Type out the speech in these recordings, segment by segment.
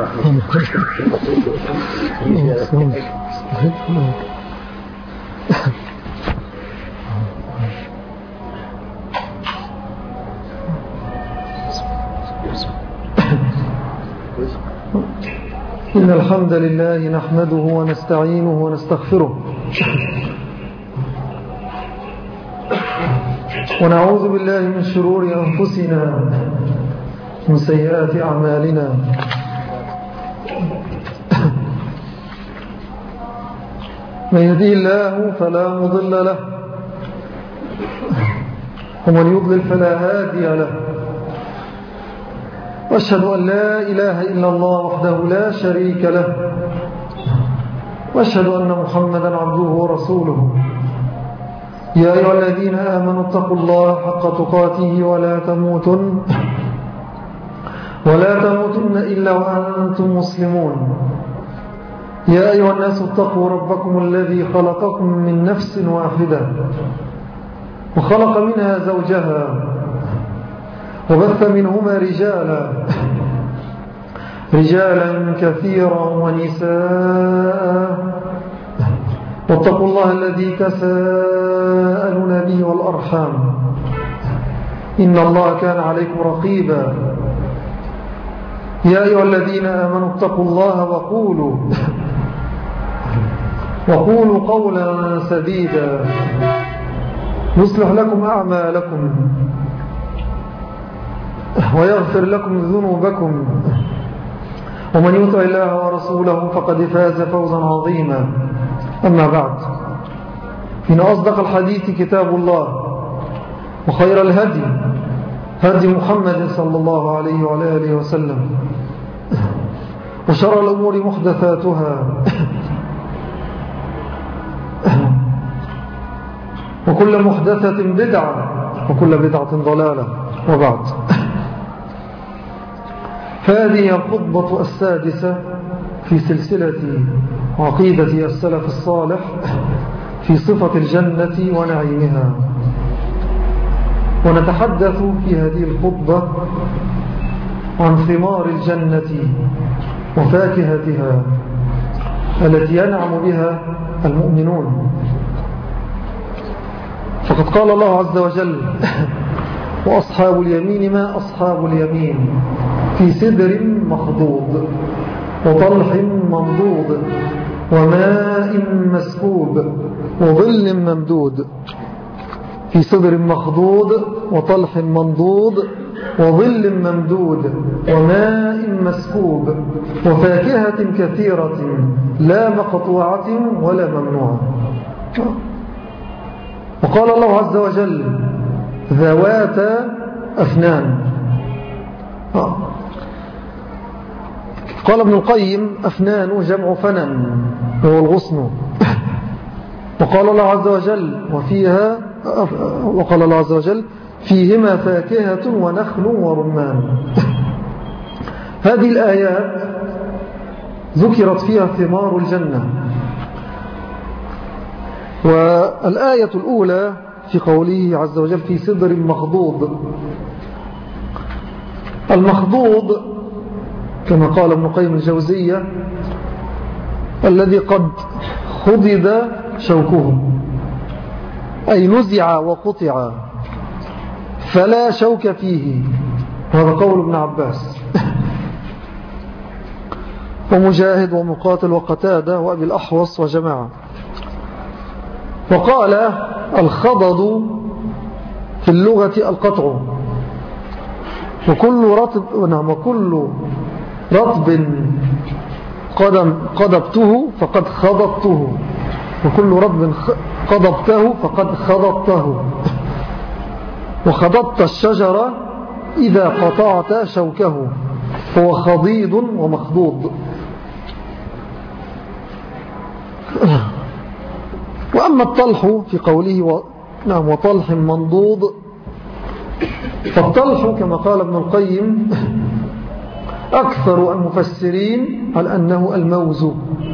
إن الحمد لله نحمده ونستعينه ونستغفره ونعوذ بالله من شرور أنفسنا من سيئات أعمالنا من يهديه الله فلا مضل له ومن يضلل فلا هادي له وأشهد أن لا إله إلا الله وحده لا شريك له وأشهد أن محمدا عبده ورسوله يا أيها الذين آمنوا اتقوا الله حق تقاته ولا تموتن إلا وأنتم مسلمون يا أيها الناس اتقوا ربكم الذي خلقكم من نفس واحدة وخلق منها زوجها وبث منهما رجالا كثيرا ونساء واتقوا الله الذي تساءلون به والأرحام إن الله كان عليكم رقيبا يا أيها الذين آمنوا اتقوا الله وقولوا قولا سديدا يصلح لكم أعمالكم ويغفر لكم ذنوبكم ومن يطع الله ورسوله فقد فاز فوزا عظيما أما بعد إن أصدق الحديث كتاب الله وخير الهدي هدي محمد صلى الله عليه وعلى آله وسلم وشر الأمور محدثاتها وكل محدثة بدعة وكل بدعة ضلالة وبعد فهذه الخطبة السادسة في سلسلة عقيدة السلف الصالح في صفة الجنة ونعيمها ونتحدث في هذه الخطبة عن ثمار الجنة وفاكهتها التي ينعم بها المؤمنون فقد قال الله عز وجل وأصحاب اليمين ما أصحاب اليمين في سدر مخضود وطلح منضود وماء مسكوب وظل ممدود في سدر مخضود وطلح منضود وظل ممدود وماء مسكوب وفاكهة كثيرة لا مقطوعة ولا ممنوعة وقال الله عز وجل ذوات أفنان قال ابن القيم أفنان جمع فنن وهو الغصن وقال الله عز وجل وقال الله عز وجل فيهما فاكهة ونخل ورمان هذه الآيات ذكرت فيها ثمار الجنة والآية الأولى في قوله عز وجل في سدر مخضود المخضود كما قال ابن قيم الجوزية الذي قد خضد شوكه أي نزع وقطع فلا شوك فيه وهذا قول ابن عباس ومجاهد ومقاتل وقتادة وأبي الأحوص وجماعة وقال الخضض في اللغة القطع وكل رطب قضبته فقد خضبته وكل رطب قضبته فقد خضبته وخضبت الشجرة إذا قطعت شوكه فهو خضيض ومخضوض وأما الطلح في قوله وطلح منضوض فالطلح كما قال ابن القيم أكثر المفسرين على أنه الموز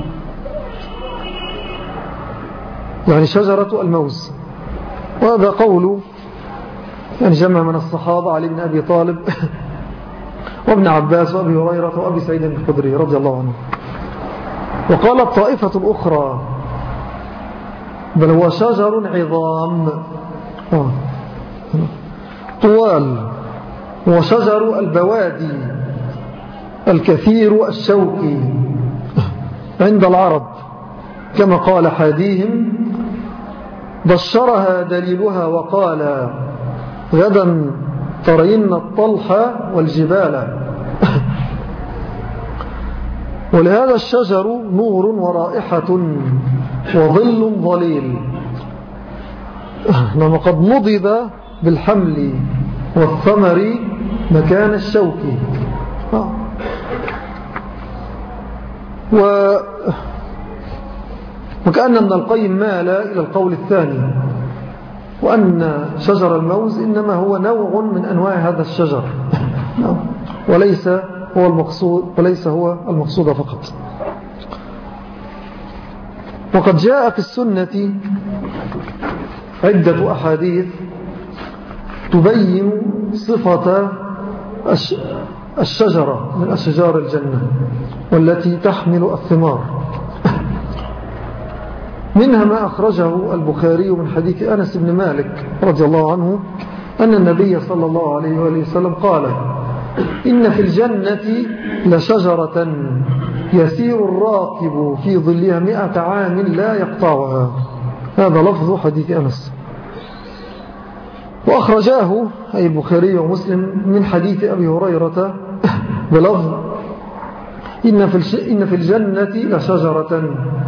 يعني شجرة الموز وهذا قول يعني جمع من الصحابة علي بن أبي طالب وابن عباس وأبي هريرة وأبي سعيد الخدري رضي الله عنه. وقالت طائفة الأخرى بل هو شجر عظام طوال، وشجر البوادي الكثير الشوك عند العرب، كما قال حاديهم بشرها دليلها وقال غدا ترين الطلح والجبال. ولهذا الشجر نور ورائحة وظل ظليل، لما قد نضب بالحمل والثمر مكان الشوك. وكأن ابن القيم مال إلى القول الثاني، وأن شجر الموز إنما هو نوع من أنواع هذا الشجر وليس هو المقصود فقط. وقد جاء في السنة عدة أحاديث تبين صفة الشجرة من أشجار الجنة والتي تحمل الثمار. منها ما أخرجه البخاري من حديث أنس بن مالك رضي الله عنه أن النبي صلى الله عليه وآله وسلم قال إن في الجنة لشجرة يسير الراكب في ظلها 100 عام لا يقطعها. هذا لفظ حديث أنس. وأخرجاه أي البخاري ومسلم من حديث أبي هريرة بلفظ إن في الجنة لشجرة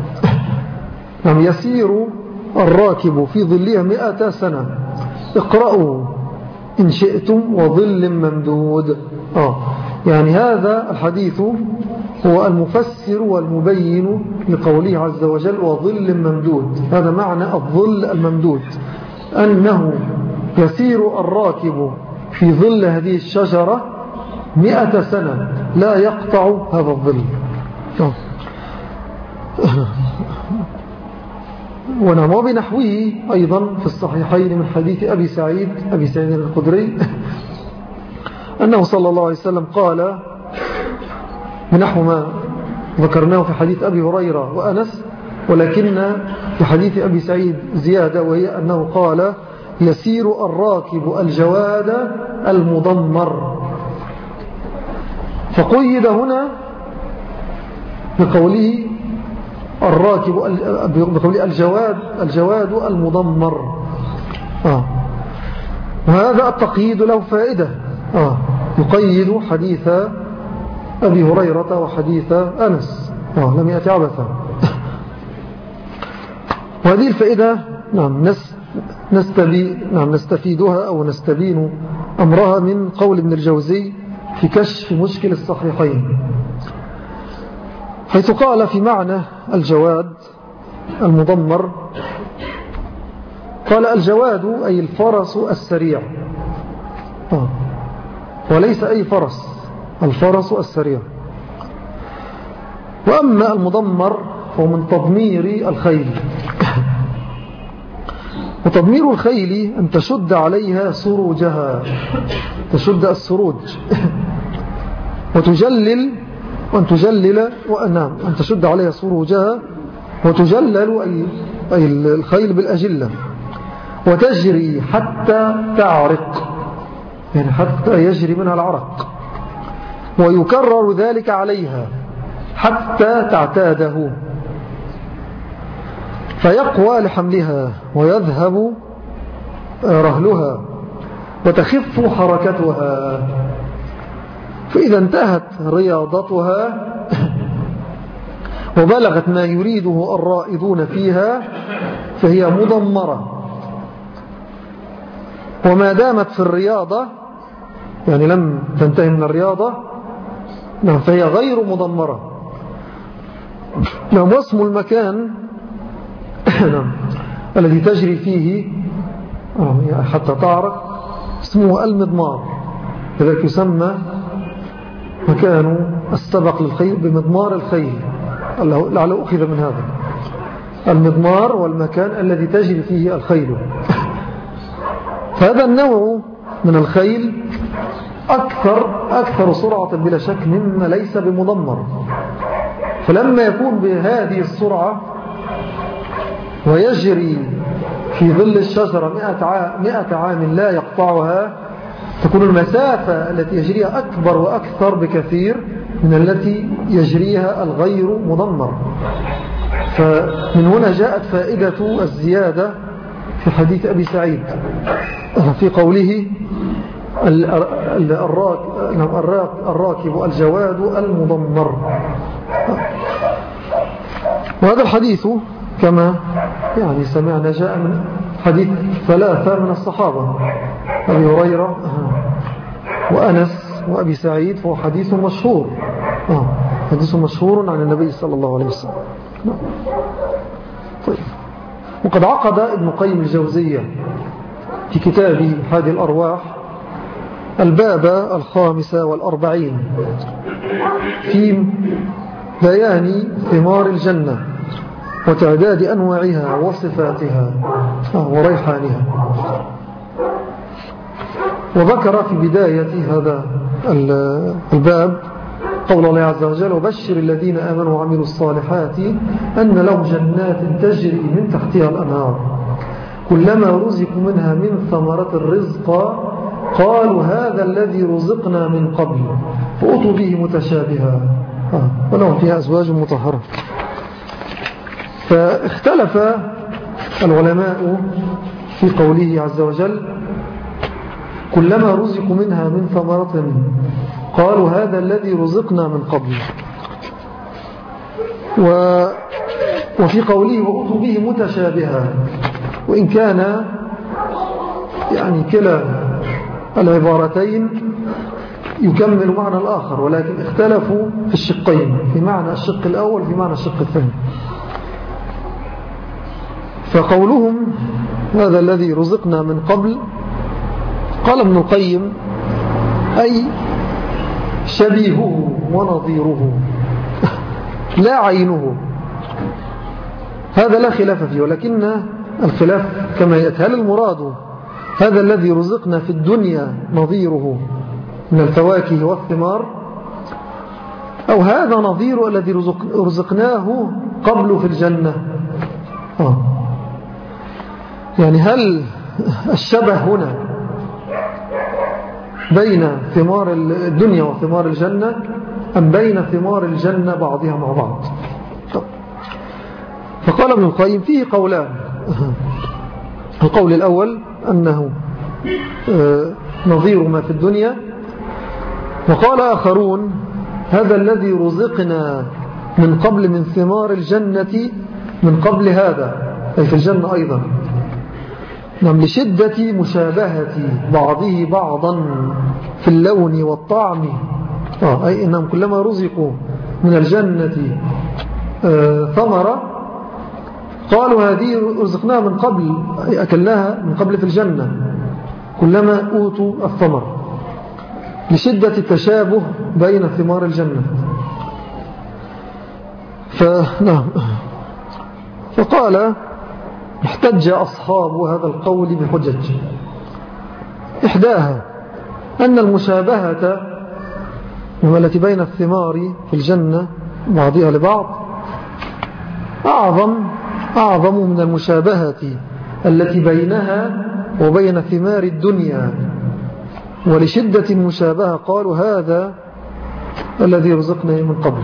يسير الراكب في ظلها 100 سنة اقرأوا إن شئتم وظل ممدود. يعني هذا الحديث هو المفسر والمبين لقوله عز وجل وظل ممدود. هذا معنى الظل الممدود، أنه يسير الراكب في ظل هذه الشجرة 100 سنة لا يقطع هذا الظل. ونعم بنحوه أيضا في الصحيحين من حديث أبي سعيد الخدري أنه صلى الله عليه وسلم قال بنحو ما ذكرناه في حديث أبي هريرة وأنس، ولكن في حديث أبي سعيد زيادة، وهي أنه قال يسير الراكب الجواد المضمر. فقيد هنا بقوله الراكب بقوله الجواد المضمر. وهذا التقييد له فائدة، يقيد حديث أبي هريرة وحديث أنس، لم يأتي عبثا. وهذه الفائدة نستفيدها أو نستبين أمرها من قول ابن الجوزي في كشف مشكل الصحيحين، حيث قال في معنى الجواد المضمر، قال الجواد أي الفرس السريع، وليس أي فرس، الفرس السريع. وأما المضمر هو من تضمير الخيل، وتضمير الخيل أن تشد عليها سروجها، تشد السروج وتجلل وأن تجلل أن تشد عليها سروجها وتجلل أي الخيل بالأجلة، وتجري حتى تعرق، يعني حتى يجري منها العرق، ويكرر ذلك عليها حتى تعتاده، فيقوى لحملها ويذهب رهلها وتخف حركتها. فإذا انتهت رياضتها وبلغت ما يريده الرائدون فيها فهي مضمرة. وما دامت في الرياضة، يعني لم تنتهي من الرياضة، فهي غير مضمرة. واسم المكان الذي تجري فيه حتى تعرق اسمه المضمار، لذلك يسمى مكان السبق للخيل بمضمار الخيل، لعله أخذ من هذا المضمار والمكان الذي تجري فيه الخيل. فهذا النوع من الخيل أكثر سرعة بلا شك مما ليس بمدمر. فلما يكون بهذه السرعة ويجري في ظل الشجرة 100 عام لا يقطعها، تكون المسافة التي يجريها أكبر وأكثر بكثير من التي يجريها الغير مدمر. فمن هنا جاءت فائدة الزيادة في حديث أبي سعيد في قوله الراكب الجواد المدمر. وهذا الحديث كما يعني سمعنا جاء من حديث 3 من الصحابة، أبي هريرة وأنس وأبي سعيد، فهو حديث مشهور، حديث مشهور عن النبي صلى الله عليه وسلم. طيب. وقد عقد ابن قيم الجوزية في كتابه هذه الأرواح الباب 45 في بيان ثمار الجنة وتعداد أنواعها وصفاتها وريحانها. وذكر في بداية هذا الباب قول الله عز وجل: وبشر الذين آمنوا وعملوا الصالحات أن لهم جنات تجري من تحتها الأنهار كلما رزقوا منها من ثمرة الرزق قالوا هذا الذي رزقنا من قبل فأتوا به متشابها ولهم فيها أزواج مطهرة. فاختلف العلماء في قوله عز وجل: كلما رزقوا منها من ثمرة قالوا هذا الذي رزقنا من قبل، وفي قوله وأتوا به متشابها، وإن كان يعني كلا العبارتين يكمل معنى الآخر، ولكن اختلفوا في الشقين، في معنى الشق الأول وفي معنى الشق الثاني. فقولهم هذا الذي رزقنا من قبل، قال ابن القيم: أي شبيهه ونظيره لا عينه. هذا لا خلاف فيه، ولكن الخلاف كما يأتي: هل المراد هذا الذي رزقنا في الدنيا نظيره من الفواكه والثمار، أو هذا نظير الذي رزقناه قبل في الجنة؟ يعني هل الشبه هنا بين ثمار الدنيا وثمار الجنة، أم بين ثمار الجنة بعضها مع بعض؟ فقال ابن القيم: فيه قولان. القول الأول أنه نظير ما في الدنيا، وقال آخرون هذا الذي رزقنا من قبل من ثمار الجنة من قبل هذا، أي في الجنة أيضا، نعم، لشدة مشابهة بعضه بعضا في اللون والطعم، أي إنهم كلما رزقوا من الجنة ثمرة قالوا هذه رزقناها من قبل، أي أكلناها من قبل في الجنة، كلما أوتوا الثمر لشدة التشابه بين ثمار الجنة. فقال: احتج أصحاب هذا القول بحجج، إحداها أن المشابهة التي بين الثمار في الجنة بعضها لبعض أعظم من المشابهة التي بينها وبين ثمار الدنيا، ولشدة المشابهة قالوا هذا الذي رزقنا من قبل.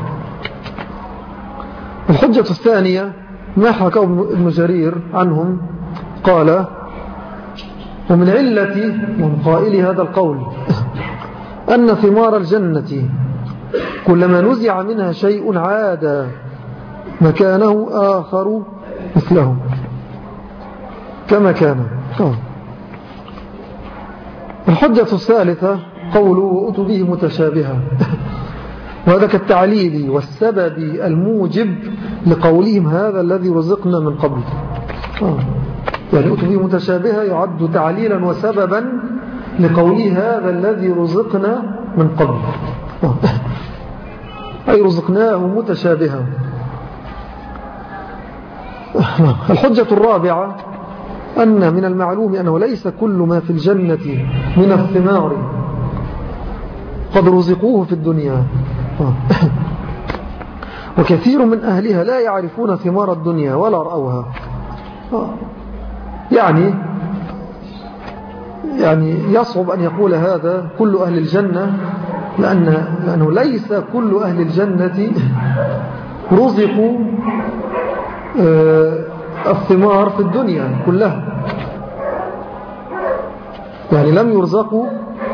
الحجة الثانية ما حكاه ابن جرير عنهم، قال: ومن علة من قائل هذا القول أن ثمار الجنة كلما نزع منها شيء عاد مكانه آخر مثله كما كان. الحجة الثالثة قوله وأتوا به متشابها، وهذا كالتعليل والسبب الموجب لقولهم هذا الذي رزقنا من قبل. يعني أتوا به متشابها يعد تعليلا وسببا لقوله هذا الذي رزقنا من قبل، أي رزقناه متشابها. الحجة الرابعة أن من المعلوم أنه ليس كل ما في الجنة من الثمار قد رزقوه في الدنيا. وكثير من أهلها لا يعرفون ثمار الدنيا ولا رأوها. يعني يصعب أن يقول هذا كل أهل الجنة، لأنه ليس كل أهل الجنة رزقوا الثمار في الدنيا كلها. يعني لم يرزقوا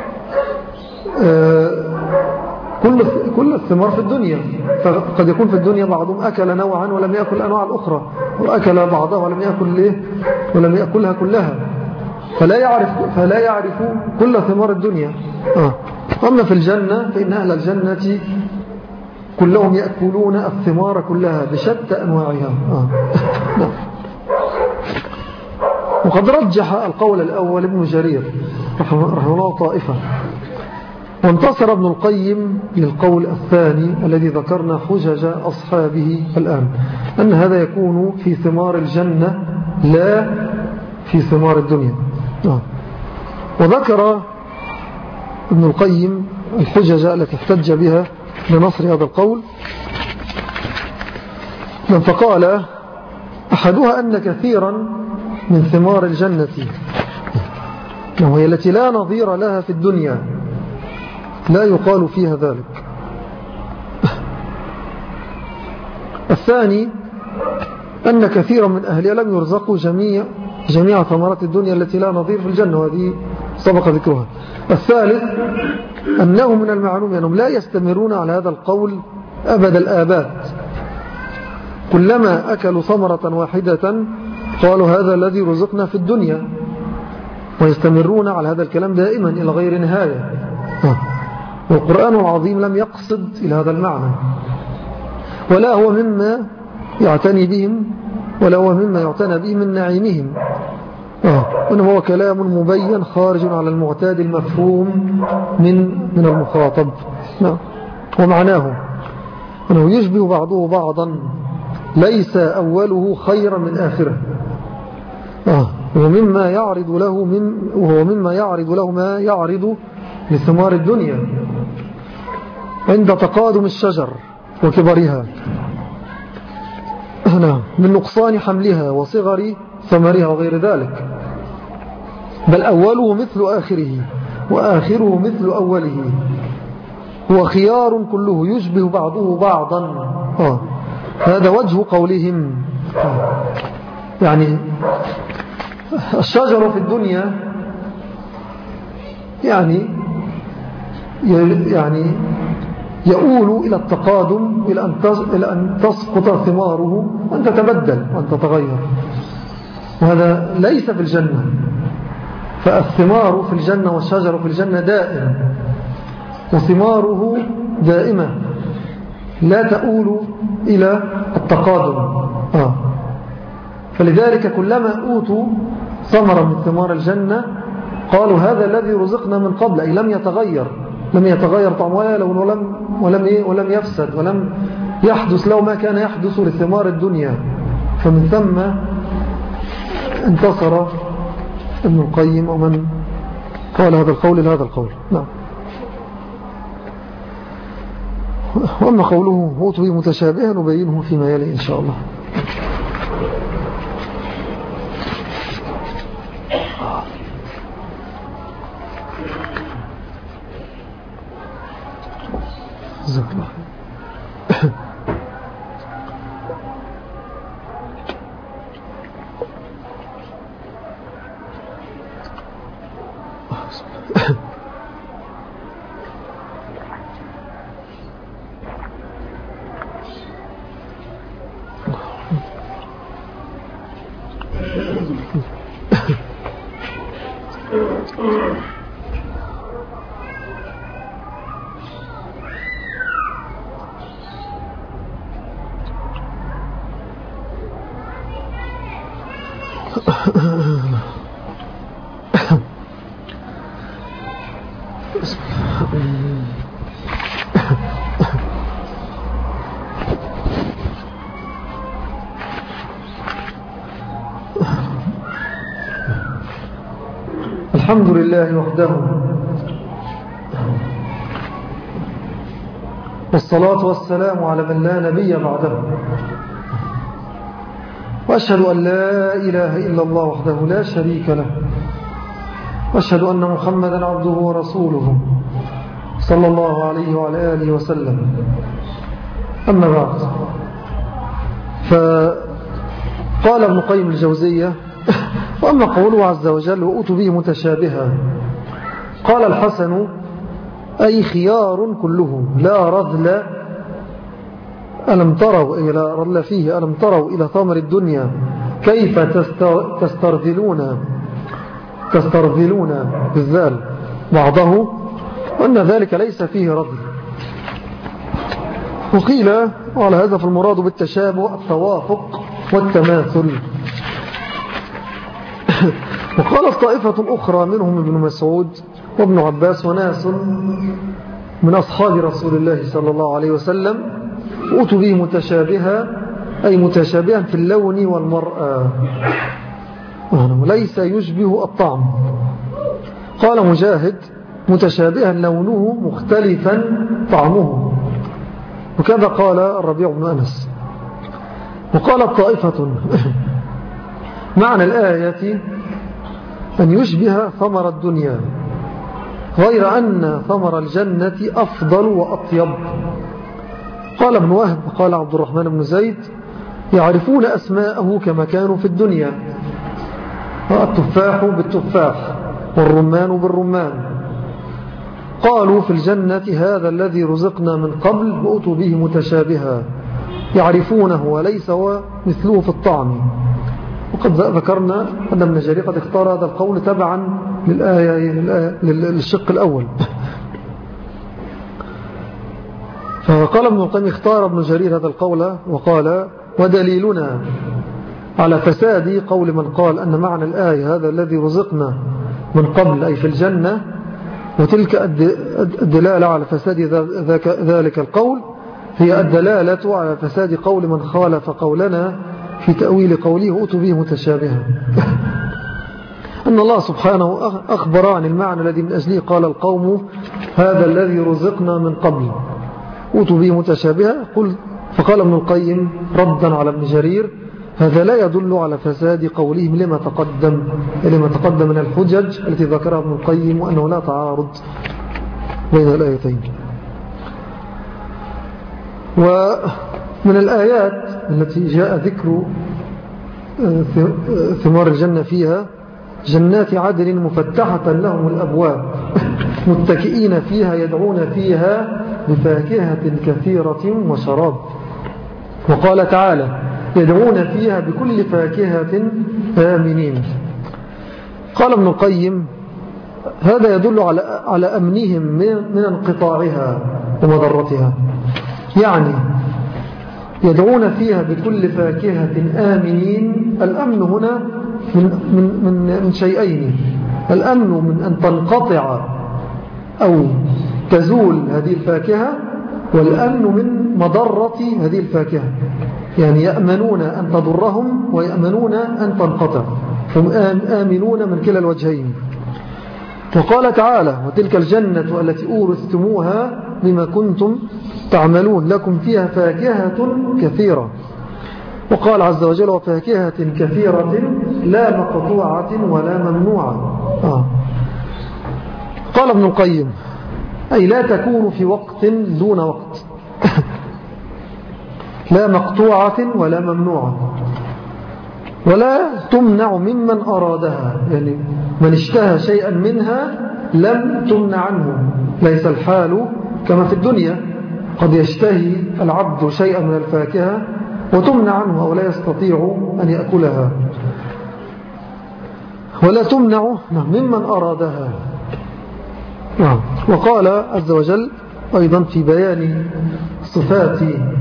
كل الثمار في الدنيا، فقد يكون في الدنيا بعضهم أكل نوعا ولم يأكل الأنواع الأخرى، وأكل بعضها ولم يأكلها كلها، فلا يعرف كل ثمار الدنيا. أما في الجنة فإن أهل الجنة كلهم يأكلون الثمار كلها بشتى أنواعها. وقد رجح القول الأول ابن جرير رحمه الله طائفة، وانتصر ابن القيم للقول الثاني الذي ذكرنا حجج أصحابه الآن، أن هذا يكون في ثمار الجنة لا في ثمار الدنيا. وذكر ابن القيم الحجج التي احتج بها لنصر هذا القول، فقال أحدها أن كثيرا من ثمار الجنة، وهي التي لا نظير لها في الدنيا، لا يقال فيها ذلك. الثاني أن كثيرا من أهلها لم يرزقوا جميع ثمرات الدنيا التي لا نظير في الجنة، وهذه سبق ذكرها. الثالث أنه من المعلوم أنهم لا يستمرون على هذا القول أبد الآباد، كلما أكلوا ثمرة واحدة قالوا هذا الذي رزقنا في الدنيا، ويستمرون على هذا الكلام دائما إلى غير نهاية. والقرآن العظيم لم يقصد إلى هذا المعنى، ولا هو مما يعتني بهم، ولا هو مما يعتنى به من نعيمهم، وإنما هو كلام مبين خارج على المعتاد المفهوم من المخاطب. ومعناه أنه يشبه بعضه بعضا، ليس أوله خيرا من آخره، وهو مما يعرض له ما يعرض لثمار الدنيا عند تقادم الشجر وكبرها، من نقصان حملها وصغر ثمرها وغير ذلك، بل أوله مثل آخره وآخره مثل أوله، هو خيار كله يشبه بعضه بعضا. هذا وجه قولهم. يعني الشجر في الدنيا يعني يؤول إلى التقادم، إلى أن تسقط ثماره وأن تتبدل وأن تتغير، وهذا ليس في الجنة. فالثمار في الجنة والشجر في الجنة دائم، وثماره دائمة لا تؤول إلى التقادم. فلذلك كلما أوتوا ثمرا من ثمار الجنة قالوا هذا الذي رزقنا من قبل، أي لم يتغير طعم ولا لون ولم يفسد ولم يحدث له ما كان يحدث لثمار الدنيا. فمن ثم انتصر ابن القيم ومن قال هذا القول لهذا القول. نعم. وأما قوله أوتوا متشابها نبينه فيما يلي إن شاء الله. جزاك الله. الحمد لله وحده والصلاة والسلام على من لا نبي بعده، وأشهد أن لا إله إلا الله وحده لا شريك له، وأشهد أن محمدا عبده ورسوله صلى الله عليه وعلى آله وسلم. أما بعد، فقال ابن قيم الجوزية: وأما قوله عز وجل وأتوا به متشابها، قال الحسن: أي خيار كله لا رذل ألم تروا إلى رذل فيه ألم تروا إلى ثمر الدنيا كيف تسترذلون بالذال بعضه، وأن ذلك ليس فيه رذل. وقيل وعلى هذا فالمراد بالتشابه التوافق والتماثل. وقال طائفة أخرى منهم ابن مسعود وابن عباس وناس من أصحاب رسول الله صلى الله عليه وسلم: أتوا به متشابها، أي متشابها في اللون والمرأة، وليس يشبه الطعم. قال مجاهد: متشابها لونه مختلفا طعمه، وكذا قال الربيع بن أنس. وقالت طائفة: معنى الآية أن يشبه ثمر الدنيا، غير أن ثمر الجنة أفضل وأطيب. قال ابن وهب قال عبد الرحمن بن زيد: يعرفون أسماءه كما كانوا في الدنيا، التفاح بالتفاح والرمان بالرمان. قالوا في الجنة: هذا الذي رزقنا من قبل وأتوا به متشابها، يعرفونه وليس هو مثله في الطعم. وقد ذكرنا أن ابن جرير قد اختار هذا القول تبعا للشق الأول. فقال ابن القيم: اختار ابن جرير هذا القول وقال: ودليلنا على فساد قول من قال أن معنى الآية هذا الذي رزقنا من قبل أي في الجنة، وتلك الدلالة على فساد ذلك القول هي الدلالة على فساد قول من خالف قولنا في تأويل قوله أتوا به متشابها. أن الله سبحانه أخبر عن المعنى الذي من أجله قال القوم هذا الذي رزقنا من قبل أتوا به متشابها. فقال ابن القيم ردا على ابن جرير: هذا لا يدل على فساد قولهم لما تقدم من الحجج التي ذكرها ابن القيم، وأنه لا تعارض بين الآيتين. ومن الآيات التي جاء ذكر ثمار الجنة فيها: جنات عدن مفتحة لهم الأبواب متكئين فيها يدعون فيها بفاكهة كثيرة وشراب. وقال تعالى: يدعون فيها بكل فاكهة آمنين. قال ابن القيم: هذا يدل على أمنهم من انقطاعها ومضرتها، يعني يدعون فيها بكل فاكهة آمنين. الأمن هنا من شيئين: الأمن من أن تنقطع أو تزول هذه الفاكهة، والأمن من مضرة هذه الفاكهة، يعني يأمنون أن تضرهم ويأمنون أن تنقطع، هم آمنون من كلا الوجهين. وقال تعالى: وتلك الجنة التي أورثتموها بما كنتم تعملون لكم فيها فاكهة كثيرة. وقال عز وجل: وفاكهة كثيرة لا مقطوعة ولا ممنوعة. قال ابن القيم: أي لا تكون في وقت دون وقت لا مقطوعة ولا ممنوعة، ولا تمنع ممن أرادها، يعني من اشتهى شيئا منها لم تمنع عنه. ليس الحال كما في الدنيا، قد يشتهي العبد شيئا من الفاكهة وتمنع عنه أو لا يستطيع أن يأكلها، ولا تمنع ممن أرادها. وقال عز وجل أيضا في بيان صفات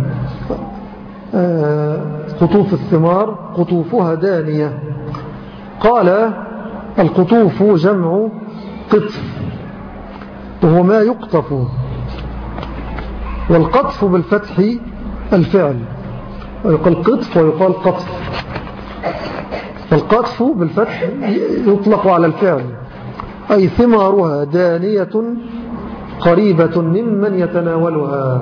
قطوف الثمار: قطوفها دانية. قال: القطوف جمع قطف، وهو ما يقطف، والقطف بالفتح الفعل، ويقال قطف ويقال قطف. فالقطف بالفتح يطلق على الفعل، أي ثمارها دانية قريبة ممن يتناولها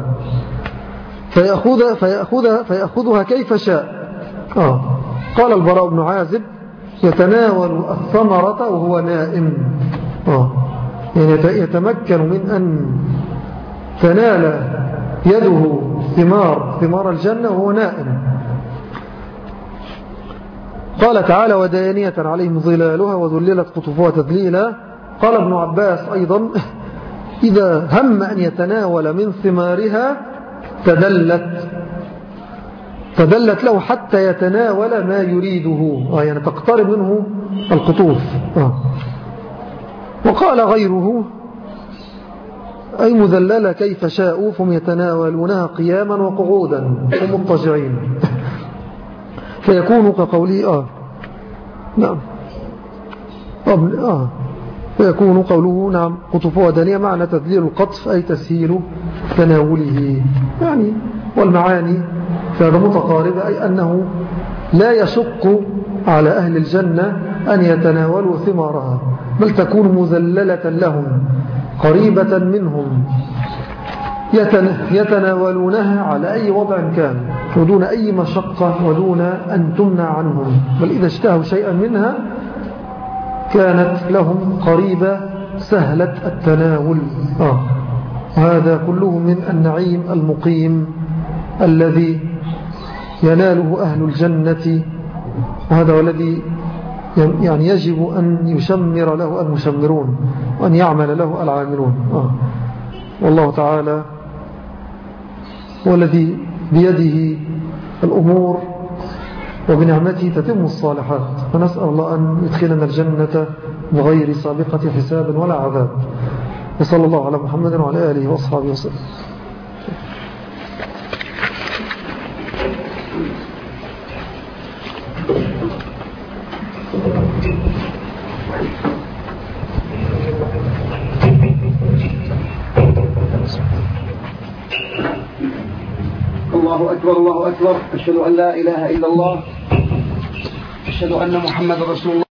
فيأخذها كيف شاء. قال البراء بن عازب: يتناول الثمرة وهو نائم. يعني يتمكن من أن تنال يده ثمار الجنة وهو نائم. قال تعالى: ودانية عليهم ظلالها وذللت قطوفها تذليلا. قال ابن عباس أيضا: إذا هم أن يتناول من ثمارها تدلت له حتى يتناول ما يريده، يعني تقترب منه القطوف. وقال غيره: أي مذللة كيف شاءوا فهم يتناولونها قياما وقعودا ومضطجعين، فيكون كقوله نعم فيكون قوله نعم قطوفها دانية معنى تذليل القطف أي تسهيل تناوله، يعني والمعاني فهذا متقاربة، أي أنه لا يشق على أهل الجنة أن يتناولوا ثمارها، بل تكون مذللة لهم قريبة منهم يتناولونها على أي وضع كان ودون أي مشقة ودون أن تمنع عنهم، بل إذا اشتهوا شيئا منها كانت لهم قريبة سهلة التناول. هذا كله من النعيم المقيم الذي يناله أهل الجنة، وهذا والذي يعني يجب أن يشمر له المشمرون وأن يعمل له العاملون. والله تعالى والذي بيده الأمور وبنعمته تتم الصالحات، فنسأل الله أن يدخلنا الجنة بغير سابقة حساب ولا عذاب. وصلى الله على محمد وعلى آله وأصحابه وسلم. الله أكبر الله أكبر. أشهد أن لا إله إلا الله، أشهد أن محمد رسول الله.